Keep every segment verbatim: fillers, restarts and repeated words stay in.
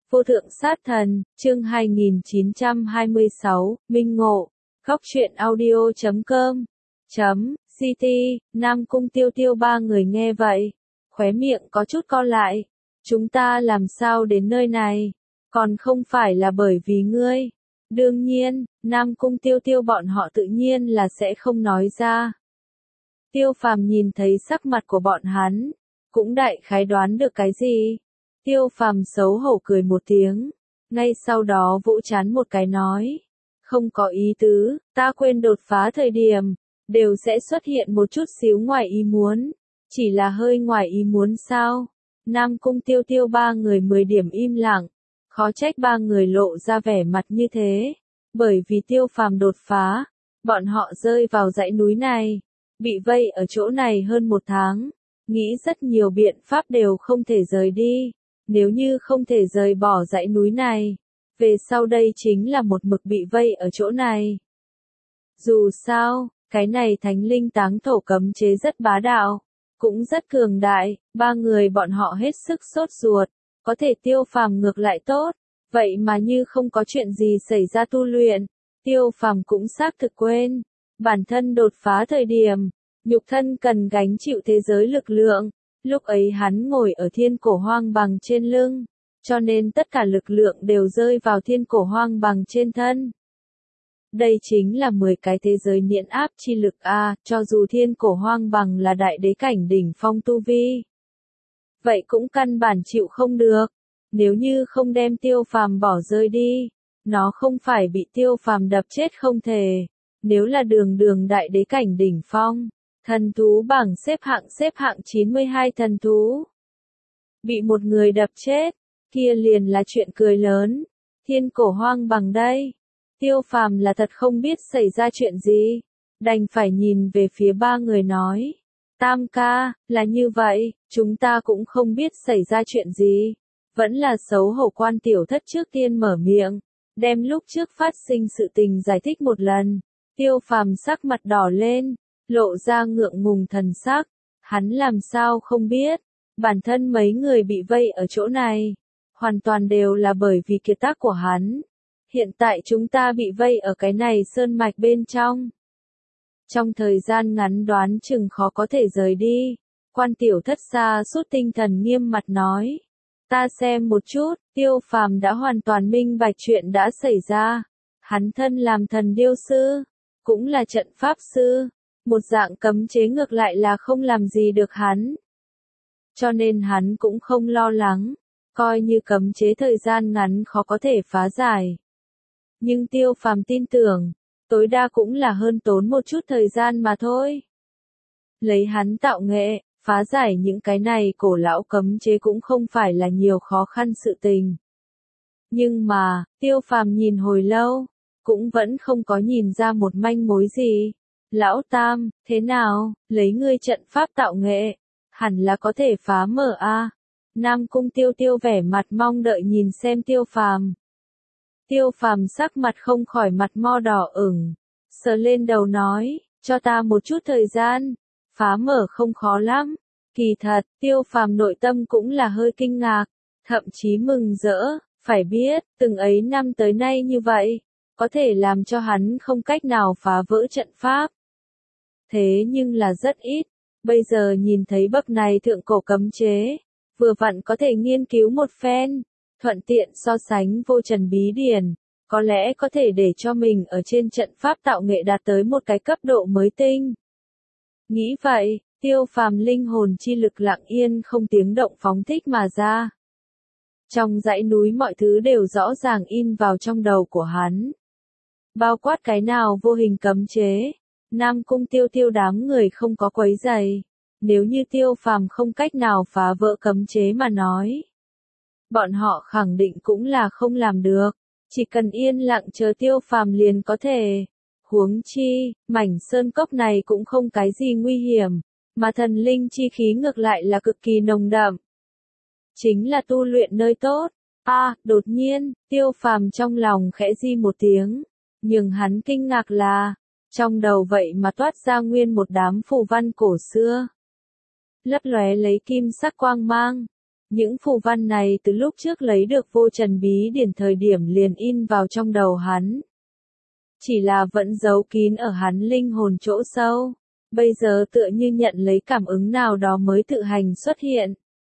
Vô thượng sát thần, chương hai nghìn chín trăm hai mươi sáu, Minh Ngộ, Góc truyện audio chấm com, chấm, ct, Nam Cung Tiêu Tiêu ba người nghe vậy, khóe miệng có chút co lại. Chúng ta làm sao đến nơi này? Còn không phải là bởi vì ngươi. Đương nhiên, Nam Cung Tiêu Tiêu bọn họ tự nhiên là sẽ không nói ra. Tiêu Phàm nhìn thấy sắc mặt của bọn hắn, cũng đại khái đoán được cái gì. Tiêu Phàm xấu hổ cười một tiếng, ngay sau đó vỗ trán một cái nói, không có ý tứ, ta quên đột phá thời điểm, đều sẽ xuất hiện một chút xíu ngoài ý muốn, chỉ là hơi ngoài ý muốn sao? Nam Cung Tiêu Tiêu ba người mười điểm im lặng, khó trách ba người lộ ra vẻ mặt như thế, bởi vì Tiêu Phàm đột phá, bọn họ rơi vào dãy núi này, bị vây ở chỗ này hơn một tháng, nghĩ rất nhiều biện pháp đều không thể rời đi. Nếu như không thể rời bỏ dãy núi này, về sau đây chính là một mực bị vây ở chỗ này. Dù sao, cái này thánh linh táng thổ cấm chế rất bá đạo, cũng rất cường đại, ba người bọn họ hết sức sốt ruột, có thể Tiêu Phàm ngược lại tốt, vậy mà như không có chuyện gì xảy ra tu luyện, Tiêu Phàm cũng xác thực quên, bản thân đột phá thời điểm, nhục thân cần gánh chịu thế giới lực lượng. Lúc ấy hắn ngồi ở thiên cổ hoang bằng trên lưng, cho nên tất cả lực lượng đều rơi vào thiên cổ hoang bằng trên thân. Đây chính là mười cái thế giới nghiễn áp chi lực a, cho dù thiên cổ hoang bằng là đại đế cảnh đỉnh phong tu vi. Vậy cũng căn bản chịu không được, nếu như không đem Tiêu Phàm bỏ rơi đi, nó không phải bị Tiêu Phàm đập chết không thể, nếu là đường đường đại đế cảnh đỉnh phong. Thần thú bảng xếp hạng xếp hạng chín mươi hai thần thú. Bị một người đập chết, kia liền là chuyện cười lớn. Thiên cổ hoang bằng đây. Tiêu Phàm là thật không biết xảy ra chuyện gì. Đành phải nhìn về phía ba người nói. Tam ca, là như vậy, chúng ta cũng không biết xảy ra chuyện gì. Vẫn là xấu hổ quan tiểu thất trước tiên mở miệng. Đem lúc trước phát sinh sự tình giải thích một lần. Tiêu Phàm sắc mặt đỏ lên. Lộ ra ngượng ngùng thần sắc, hắn làm sao không biết, bản thân mấy người bị vây ở chỗ này, hoàn toàn đều là bởi vì kiệt tác của hắn. Hiện tại chúng ta bị vây ở cái này sơn mạch bên trong. Trong thời gian ngắn đoán chừng khó có thể rời đi, quan tiểu thất xa sút tinh thần nghiêm mặt nói. Ta xem một chút, Tiêu Phàm đã hoàn toàn minh bạch chuyện đã xảy ra. Hắn thân làm thần điêu sư, cũng là trận pháp sư. Một dạng cấm chế ngược lại là không làm gì được hắn. Cho nên hắn cũng không lo lắng, coi như cấm chế thời gian ngắn khó có thể phá giải. Nhưng Tiêu Phàm tin tưởng, tối đa cũng là hơn tốn một chút thời gian mà thôi. Lấy hắn tạo nghệ, phá giải những cái này cổ lão cấm chế cũng không phải là nhiều khó khăn sự tình. Nhưng mà, Tiêu Phàm nhìn hồi lâu, cũng vẫn không có nhìn ra một manh mối gì. Lão Tam, thế nào, lấy ngươi trận pháp tạo nghệ, hẳn là có thể phá mở a. Nam Cung Tiêu Tiêu vẻ mặt mong đợi nhìn xem Tiêu Phàm. Tiêu Phàm sắc mặt không khỏi mặt mo đỏ ửng, sờ lên đầu nói, cho ta một chút thời gian, phá mở không khó lắm. Kỳ thật, Tiêu Phàm nội tâm cũng là hơi kinh ngạc, thậm chí mừng rỡ, phải biết, từng ấy năm tới nay như vậy, có thể làm cho hắn không cách nào phá vỡ trận pháp. Thế nhưng là rất ít, bây giờ nhìn thấy bậc này thượng cổ cấm chế, vừa vặn có thể nghiên cứu một phen, thuận tiện so sánh vô trần bí điển, có lẽ có thể để cho mình ở trên trận pháp tạo nghệ đạt tới một cái cấp độ mới tinh. Nghĩ vậy, Tiêu Phàm linh hồn chi lực lặng yên không tiếng động phóng thích mà ra. Trong dãy núi mọi thứ đều rõ ràng in vào trong đầu của hắn. Bao quát cái nào vô hình cấm chế. Nam Cung Tiêu Tiêu đám người không có quấy giày, nếu như Tiêu Phàm không cách nào phá vỡ cấm chế mà nói. Bọn họ khẳng định cũng là không làm được, chỉ cần yên lặng chờ Tiêu Phàm liền có thể. Huống chi, mảnh sơn cốc này cũng không cái gì nguy hiểm, mà thần linh chi khí ngược lại là cực kỳ nồng đậm. Chính là tu luyện nơi tốt. A, à, đột nhiên, Tiêu Phàm trong lòng khẽ di một tiếng, nhưng hắn kinh ngạc là, trong đầu vậy mà toát ra nguyên một đám phù văn cổ xưa. Lấp lóe lấy kim sắc quang mang. Những phù văn này từ lúc trước lấy được vô trần bí điển thời điểm liền in vào trong đầu hắn. Chỉ là vẫn giấu kín ở hắn linh hồn chỗ sâu. Bây giờ tựa như nhận lấy cảm ứng nào đó mới tự hành xuất hiện.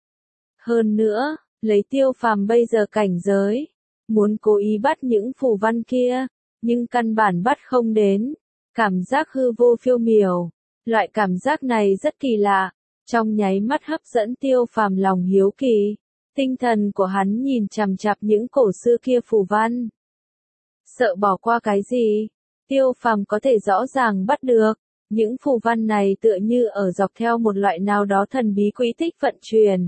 Hơn nữa, lấy Tiêu Phàm bây giờ cảnh giới, muốn cố ý bắt những phù văn kia, nhưng căn bản bắt không đến. Cảm giác hư vô phiêu miểu. Loại cảm giác này rất kỳ lạ, trong nháy mắt hấp dẫn Tiêu Phàm lòng hiếu kỳ. Tinh thần của hắn nhìn chằm chằm những cổ xưa kia phù văn. Sợ bỏ qua cái gì? Tiêu Phàm có thể rõ ràng bắt được. Những phù văn này tựa như ở dọc theo một loại nào đó thần bí quỹ tích vận chuyển.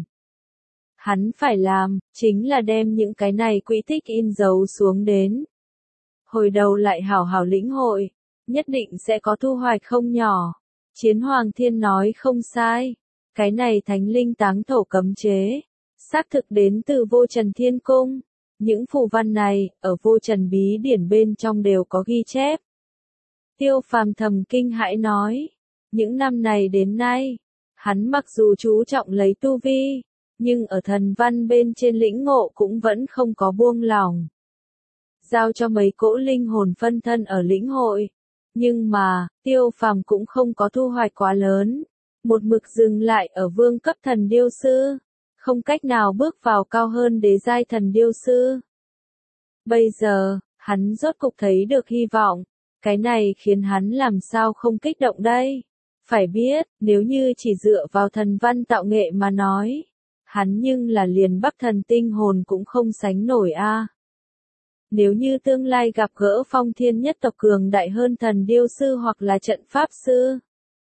Hắn phải làm, chính là đem những cái này quỹ tích in dấu xuống đến. Hồi đầu lại hảo hảo lĩnh hội, nhất định sẽ có thu hoạch không nhỏ. Chiến Hoàng Thiên nói không sai, cái này thánh linh táng thổ cấm chế, xác thực đến từ vô trần thiên cung. Những phù văn này, ở vô trần bí điển bên trong đều có ghi chép. Tiêu Phàm thầm kinh hãi nói, những năm này đến nay, hắn mặc dù chú trọng lấy tu vi, nhưng ở thần văn bên trên lĩnh ngộ cũng vẫn không có buông lỏng. Giao cho mấy cỗ linh hồn phân thân ở lĩnh hội, nhưng mà, Tiêu Phàm cũng không có thu hoạch quá lớn, một mực dừng lại ở vương cấp thần điêu sư, không cách nào bước vào cao hơn đế giai thần điêu sư. Bây giờ, hắn rốt cục thấy được hy vọng. Cái này khiến hắn làm sao không kích động đây? Phải biết, nếu như chỉ dựa vào thần văn tạo nghệ mà nói, hắn nhưng là liền Bắc thần tinh hồn cũng không sánh nổi a. À. Nếu như tương lai gặp gỡ phong thiên nhất tộc cường đại hơn thần điêu sư hoặc là trận pháp sư,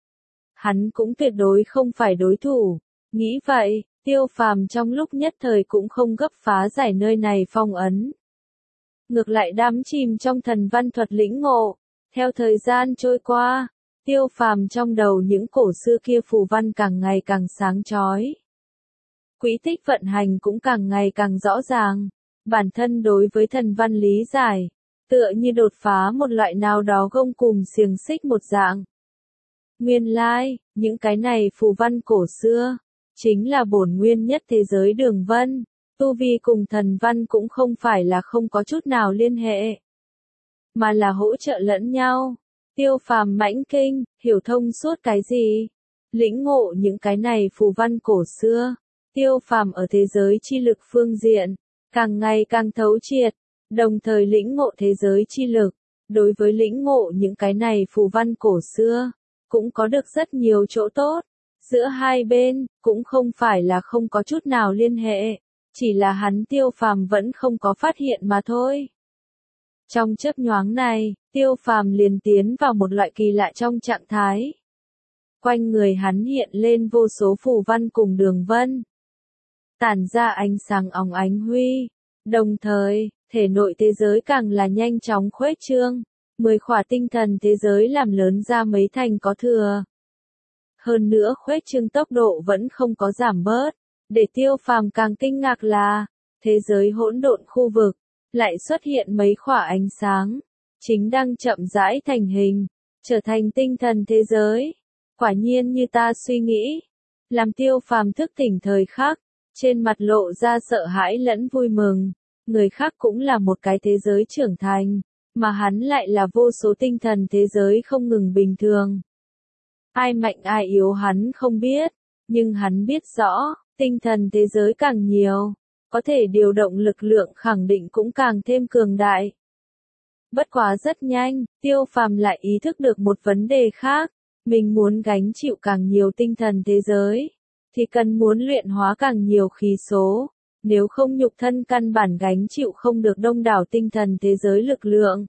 hắn cũng tuyệt đối không phải đối thủ. Nghĩ vậy, Tiêu Phàm trong lúc nhất thời cũng không gấp phá giải nơi này phong ấn. Ngược lại đắm chìm trong thần văn thuật lĩnh ngộ. Theo thời gian trôi qua, Tiêu Phàm trong đầu những cổ xưa kia phù văn càng ngày càng sáng chói. Quỹ tích vận hành cũng càng ngày càng rõ ràng. Bản thân đối với thần văn lý giải, tựa như đột phá một loại nào đó gông cùm xiềng xích một dạng. Nguyên lai, những cái này phù văn cổ xưa, chính là bổn nguyên nhất thế giới đường vân. Tu vi cùng thần văn cũng không phải là không có chút nào liên hệ, mà là hỗ trợ lẫn nhau. Tiêu Phàm mãnh kinh, hiểu thông suốt cái gì? Lĩnh ngộ những cái này phù văn cổ xưa. Tiêu Phàm ở thế giới chi lực phương diện, càng ngày càng thấu triệt, đồng thời lĩnh ngộ thế giới chi lực. Đối với lĩnh ngộ những cái này phù văn cổ xưa, cũng có được rất nhiều chỗ tốt. Giữa hai bên, cũng không phải là không có chút nào liên hệ, chỉ là hắn Tiêu Phàm vẫn không có phát hiện mà thôi. Trong chớp nhoáng này, Tiêu Phàm liền tiến vào một loại kỳ lạ trong trạng thái. Quanh người hắn hiện lên vô số phù văn cùng đường vân, tản ra ánh sáng óng ánh huy, đồng thời, thể nội thế giới càng là nhanh chóng khuếch trương, mười khỏa tinh thần thế giới làm lớn ra mấy thành có thừa. Hơn nữa khuếch trương tốc độ vẫn không có giảm bớt, để Tiêu Phàm càng kinh ngạc là, thế giới hỗn độn khu vực lại xuất hiện mấy khỏa ánh sáng, chính đang chậm rãi thành hình, trở thành tinh thần thế giới. Quả nhiên như ta suy nghĩ, làm Tiêu Phàm thức tỉnh thời khắc, trên mặt lộ ra sợ hãi lẫn vui mừng. Người khác cũng là một cái thế giới trưởng thành, mà hắn lại là vô số tinh thần thế giới không ngừng bình thường. Ai mạnh ai yếu hắn không biết, nhưng hắn biết rõ, tinh thần thế giới càng nhiều, có thể điều động lực lượng khẳng định cũng càng thêm cường đại. Bất quá rất nhanh, Tiêu Phàm lại ý thức được một vấn đề khác, mình muốn gánh chịu càng nhiều tinh thần thế giới, thì cần muốn luyện hóa càng nhiều khí số, nếu không nhục thân căn bản gánh chịu không được đông đảo tinh thần thế giới lực lượng.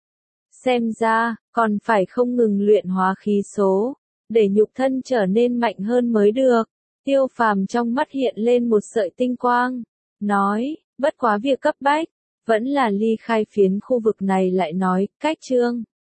Xem ra, còn phải không ngừng luyện hóa khí số, để nhục thân trở nên mạnh hơn mới được. Tiêu Phàm trong mắt hiện lên một sợi tinh quang, nói, bất quá việc cấp bách, vẫn là ly khai phiến khu vực này lại nói, cách chương.